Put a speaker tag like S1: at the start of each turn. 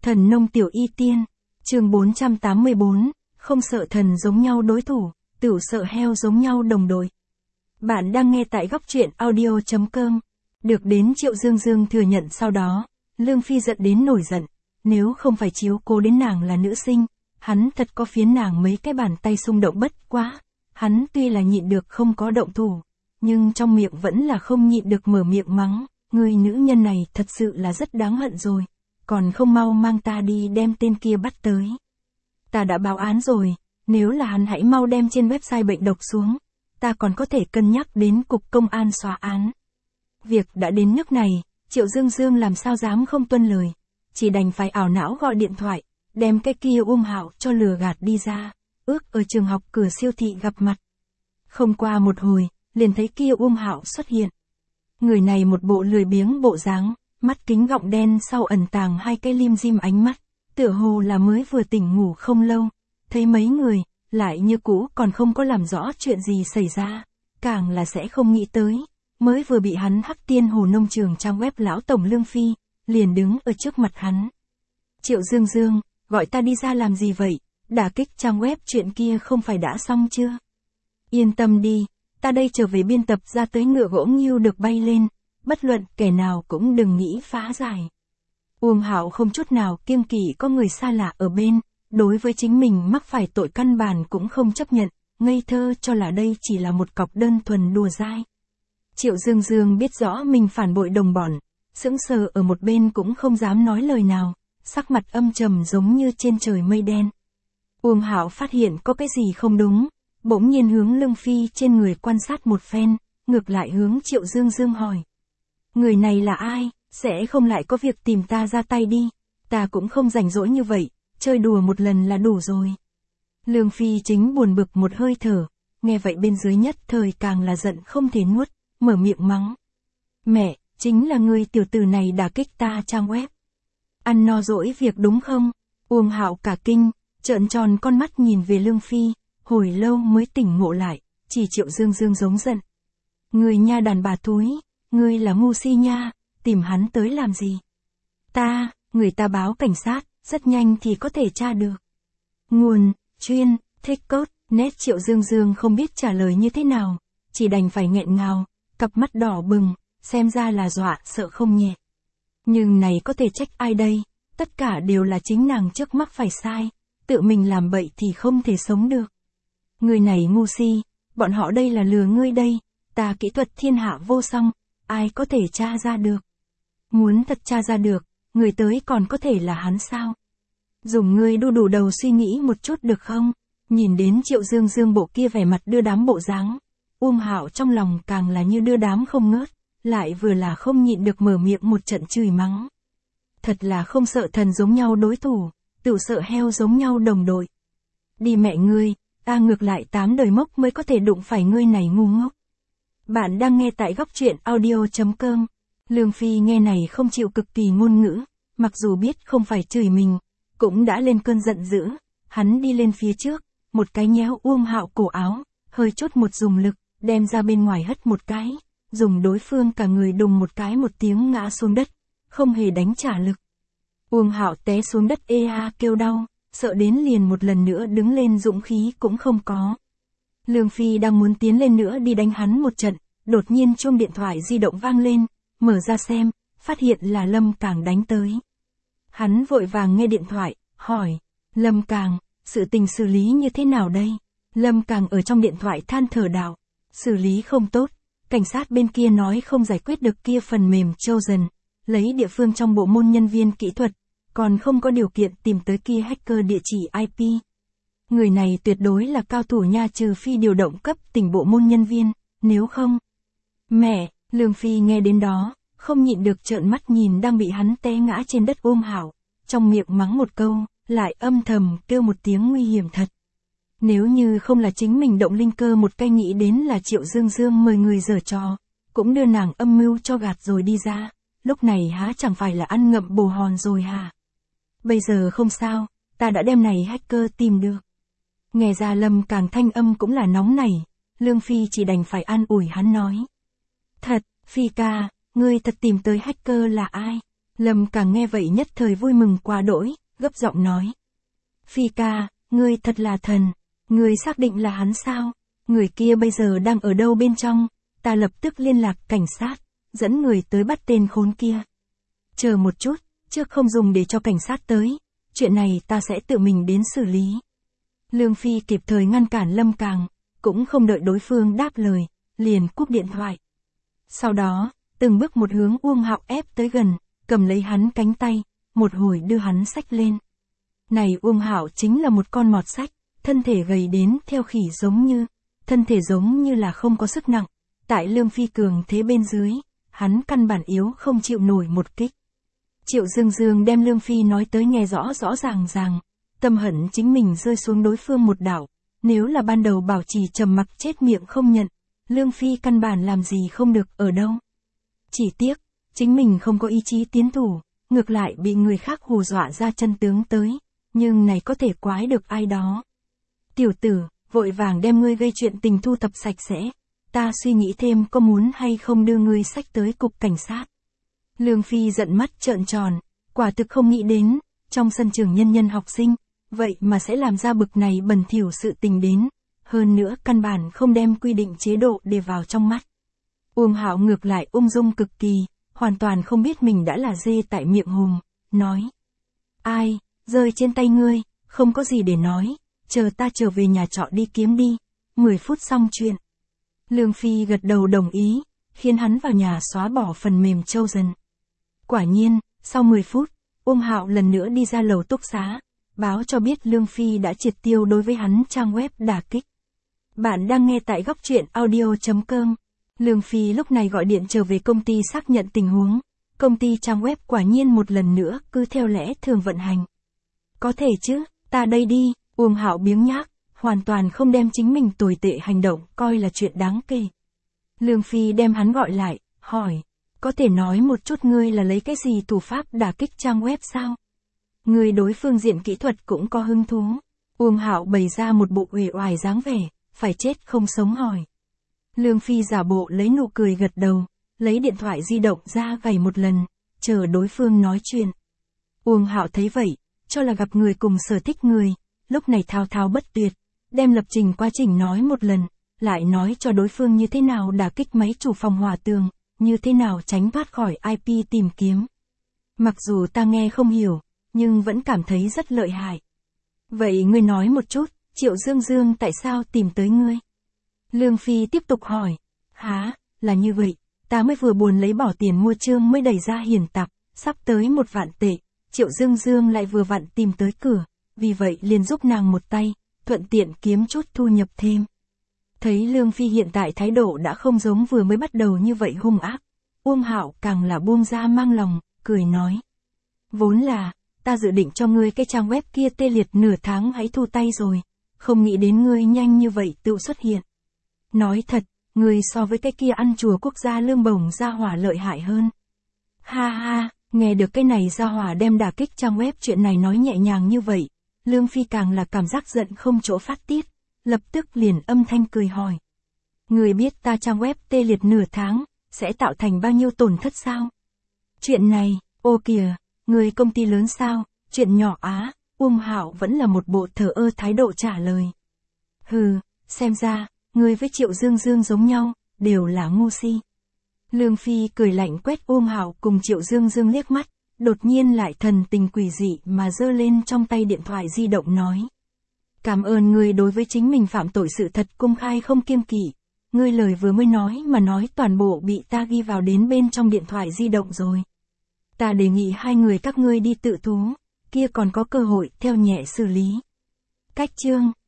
S1: Thần nông tiểu y tiên, chương 484, không sợ thần giống nhau đối thủ, tửu sợ heo giống nhau đồng đội. Bạn đang nghe tại góc truyện audio.com. Được đến Triệu Dương Dương thừa nhận sau đó, Lương Phi giận đến nổi giận, nếu không phải chiếu cố đến nàng là nữ sinh, hắn thật có phiến nàng mấy cái bàn tay xung động bất quá. Hắn tuy là nhịn được không có động thủ, nhưng trong miệng vẫn là không nhịn được mở miệng mắng, người nữ nhân này thật sự là rất đáng hận rồi, còn không mau mang ta đi đem tên kia bắt tới. Ta đã báo án rồi, nếu là hắn hãy mau đem trên website bệnh độc xuống, ta còn có thể cân nhắc đến cục công an xóa án. Việc đã đến nước này, Triệu Dương Dương làm sao dám không tuân lời, chỉ đành phải ảo não gọi điện thoại, đem cái kia Hạo cho lừa gạt đi ra, ước ở trường học cửa siêu thị gặp mặt. Không qua một hồi, liền thấy kia Hạo xuất hiện. Người này một bộ lười biếng bộ dáng, mắt kính gọng đen sau ẩn tàng hai cái lim dim ánh mắt, tựa hồ là mới vừa tỉnh ngủ không lâu, thấy mấy người, lại như cũ còn không có làm rõ chuyện gì xảy ra, càng là sẽ không nghĩ tới, mới vừa bị hắn hắc tiên hồ nông trường trang web lão tổng Lương Phi, liền đứng ở trước mặt hắn. Triệu Dương Dương, gọi ta đi ra làm gì vậy, đả kích trang web chuyện kia không phải đã xong chưa? Yên tâm đi, ta đây trở về biên tập ra tới ngựa gỗ nghêu được bay lên, bất luận kẻ nào cũng đừng nghĩ phá giải. Hạo không chút nào kiêng kỵ có người xa lạ ở bên, đối với chính mình mắc phải tội căn bản cũng không chấp nhận, ngây thơ cho là đây chỉ là một cọc đơn thuần đùa dai. Triệu Dương Dương biết rõ mình phản bội đồng bọn, sững sờ ở một bên cũng không dám nói lời nào, sắc mặt âm trầm giống như trên trời mây đen. Hạo phát hiện có cái gì không đúng, bỗng nhiên hướng Lương Phi trên người quan sát một phen, ngược lại hướng Triệu Dương Dương hỏi. Người này là ai, sẽ không lại có việc tìm ta ra tay đi, ta cũng không rảnh rỗi như vậy, chơi đùa một lần là đủ rồi. Lương Phi chính buồn bực một hơi thở, nghe vậy bên dưới nhất thời càng là giận không thể nuốt, mở miệng mắng. Mẹ, chính là người tiểu tử này đả kích ta trang web. Ăn no dỗi việc đúng không? Hạo cả kinh, trợn tròn con mắt nhìn về Lương Phi, hồi lâu mới tỉnh ngộ lại, chỉ Triệu Dương Dương giống giận. Người nha đàn bà thúi, ngươi là ngu si nha, tìm hắn tới làm gì? Người ta báo cảnh sát, rất nhanh thì có thể tra được. Nguồn, chuyên, thích cốt, net Triệu Dương Dương không biết trả lời như thế nào, chỉ đành phải nghẹn ngào, cặp mắt đỏ bừng, xem ra là dọa sợ không nhẹ. Nhưng này có thể trách ai đây, tất cả đều là chính nàng trước mắc phải sai, tự mình làm bậy thì không thể sống được. Người này ngu si, bọn họ đây là lừa ngươi đây, ta kỹ thuật thiên hạ vô song, ai có thể tra ra được. Muốn thật tra ra được, người tới còn có thể là hắn sao? Dùng ngươi đu đủ đầu suy nghĩ một chút được không? Nhìn đến Triệu Dương Dương bộ kia vẻ mặt đưa đám bộ dáng, Hạo trong lòng càng là như đưa đám không ngớt, lại vừa là không nhịn được mở miệng một trận chửi mắng. Thật là không sợ thần giống nhau đối thủ, tửu sợ heo giống nhau đồng đội. Đi mẹ ngươi, ta ngược lại 8 đời mốc mới có thể đụng phải ngươi này ngu ngốc. Bạn đang nghe tại góc truyện audio.com. Lương Phi nghe này không chịu cực kỳ ngôn ngữ, mặc dù biết không phải chửi mình, cũng đã lên cơn giận dữ, hắn đi lên phía trước, một cái nhéo Hạo cổ áo, hơi chốt một dùng lực, đem ra bên ngoài hất một cái, dùng đối phương cả người đùng một cái một tiếng ngã xuống đất, không hề đánh trả lực. Hạo té xuống đất kêu đau, sợ đến liền một lần nữa đứng lên dũng khí cũng không có. Lương Phi đang muốn tiến lên nữa đi đánh hắn một trận, đột nhiên chuông điện thoại di động vang lên, mở ra xem, phát hiện là Lâm Càng đánh tới. Hắn vội vàng nghe điện thoại, hỏi, Lâm Càng, sự tình xử lý như thế nào đây? Lâm Càng ở trong điện thoại than thở đạo, xử lý không tốt, cảnh sát bên kia nói không giải quyết được kia phần mềm Chosen, lấy địa phương trong bộ môn nhân viên kỹ thuật, còn không có điều kiện tìm tới kia hacker địa chỉ IP. Người này tuyệt đối là cao thủ nha, trừ phi điều động cấp tỉnh bộ môn nhân viên, nếu không. Mẹ, Lương Phi nghe đến đó, không nhịn được trợn mắt nhìn đang bị hắn té ngã trên đất Hạo, trong miệng mắng một câu, lại âm thầm kêu một tiếng nguy hiểm thật. Nếu như không là chính mình động linh cơ một cái nghĩ đến là Triệu Dương Dương mời người giở trò, cũng đưa nàng âm mưu cho gạt rồi đi ra, lúc này há chẳng phải là ăn ngậm bồ hòn rồi hả? Bây giờ không sao, ta đã đem này hacker tìm được. Nghe ra Lâm Càng thanh âm cũng là nóng nảy, Lương Phi chỉ đành phải an ủi hắn nói. Thật, Phi ca, ngươi thật tìm tới hacker là ai? Lâm Càng nghe vậy nhất thời vui mừng quá đỗi, gấp giọng nói. Phi ca, ngươi thật là thần, ngươi xác định là hắn sao? Người kia bây giờ đang ở đâu bên trong? Ta lập tức liên lạc cảnh sát, dẫn người tới bắt tên khốn kia. Chờ một chút, trước không dùng để cho cảnh sát tới, chuyện này ta sẽ tự mình đến xử lý. Lương Phi kịp thời ngăn cản Lâm Càng, cũng không đợi đối phương đáp lời, liền cúp điện thoại. Sau đó, từng bước một hướng Uông Hạo ép tới gần, cầm lấy hắn cánh tay, một hồi đưa hắn xách lên. Này Uông Hạo chính là một con mọt sách, thân thể gầy đến theo khỉ thân thể giống như là không có sức nặng. Tại Lương Phi cường thế bên dưới, hắn căn bản yếu không chịu nổi một kích. Triệu Dương Dương đem Lương Phi nói tới nghe rõ ràng, tâm hận chính mình rơi xuống đối phương một đảo, nếu là ban đầu bảo trì trầm mặc chết miệng không nhận, Lương Phi căn bản làm gì không được ở đâu. Chỉ tiếc, chính mình không có ý chí tiến thủ, ngược lại bị người khác hù dọa ra chân tướng tới, nhưng này có thể quái được ai đó. Tiểu tử, vội vàng đem ngươi gây chuyện tình thu thập sạch sẽ, ta suy nghĩ thêm có muốn hay không đưa ngươi xách tới cục cảnh sát. Lương Phi giận mắt trợn tròn, quả thực không nghĩ đến, trong sân trường nhân học sinh, vậy mà sẽ làm ra bực này bẩn thỉu sự tình đến, hơn nữa căn bản không đem quy định chế độ để vào trong mắt. Uông Hạo ngược lại ung dung cực kỳ, hoàn toàn không biết mình đã là dê tại miệng hùm, nói. Ai, rơi trên tay ngươi, không có gì để nói, chờ ta trở về nhà trọ đi kiếm đi, 10 phút xong chuyện. Lương Phi gật đầu đồng ý, khiến hắn vào nhà xóa bỏ phần mềm Châu Dần. Quả nhiên, sau 10 phút, Uông Hạo lần nữa đi ra lầu túc xá, báo cho biết Lương Phi đã triệt tiêu đối với hắn trang web đả kích. Bạn đang nghe tại góc truyện audio.com. Lương Phi lúc này gọi điện trở về công ty xác nhận tình huống, công ty trang web quả nhiên một lần nữa cứ theo lẽ thường vận hành. Có thể chứ, ta đây đi, Uông Hạo biếng nhác, hoàn toàn không đem chính mình tồi tệ hành động coi là chuyện đáng kể. Lương Phi đem hắn gọi lại, hỏi, có thể nói một chút ngươi là lấy cái gì thủ pháp đả kích trang web sao? Ngươi đối phương diện kỹ thuật cũng có hứng thú. Uông Hạo bày ra một bộ uể oải dáng vẻ, phải chết không sống hỏi. Lương Phi giả bộ lấy nụ cười gật đầu, lấy điện thoại di động ra gảy một lần, chờ đối phương nói chuyện. Uông Hạo thấy vậy, cho là gặp người cùng sở thích người, lúc này thao thao bất tuyệt, đem lập trình quá trình nói một lần, lại nói cho đối phương như thế nào đả kích máy chủ phòng hỏa tường, như thế nào tránh thoát khỏi IP tìm kiếm. Mặc dù ta nghe không hiểu, nhưng vẫn cảm thấy rất lợi hại. Vậy ngươi nói một chút, Triệu Dương Dương tại sao tìm tới ngươi? Lương Phi tiếp tục hỏi. Hả, là như vậy, ta mới vừa buồn lấy bỏ tiền mua chương mới đẩy ra hiển tạp, sắp tới 1 vạn tệ, Triệu Dương Dương lại vừa vặn tìm tới cửa, vì vậy liền giúp nàng một tay, thuận tiện kiếm chút thu nhập thêm. Thấy Lương Phi hiện tại thái độ đã không giống vừa mới bắt đầu như vậy hung ác, Uông Hạo càng là buông ra mang lòng, cười nói. Vốn là, ta dự định cho ngươi cái trang web kia tê liệt nửa tháng hãy thu tay rồi, không nghĩ đến ngươi nhanh như vậy tự xuất hiện. Nói thật, ngươi so với cái kia ăn chùa quốc gia lương bổng gia hỏa lợi hại hơn. Ha ha, nghe được cái này gia hỏa đem đả kích trang web chuyện này nói nhẹ nhàng như vậy, Lương Phi càng là cảm giác giận không chỗ phát tiết, lập tức liền âm thanh cười hỏi. Ngươi biết ta trang web tê liệt nửa tháng, sẽ tạo thành bao nhiêu tổn thất sao? Chuyện này, ô kìa, ngươi công ty lớn sao, chuyện nhỏ á, Uông Hạo vẫn là một bộ thờ ơ thái độ trả lời. Hừ, xem ra, ngươi với Triệu Dương Dương giống nhau, đều là ngu si. Lương Phi cười lạnh quét Uông Hạo cùng Triệu Dương Dương liếc mắt, đột nhiên lại thần tình quỷ dị mà giơ lên trong tay điện thoại di động nói. Cảm ơn ngươi đối với chính mình phạm tội sự thật công khai không kiêng kỵ, ngươi lời vừa mới nói mà nói toàn bộ bị ta ghi vào đến bên trong điện thoại di động rồi. Ta đề nghị hai người các ngươi đi tự thú, kia còn có cơ hội theo nhẹ xử lý. Cách chương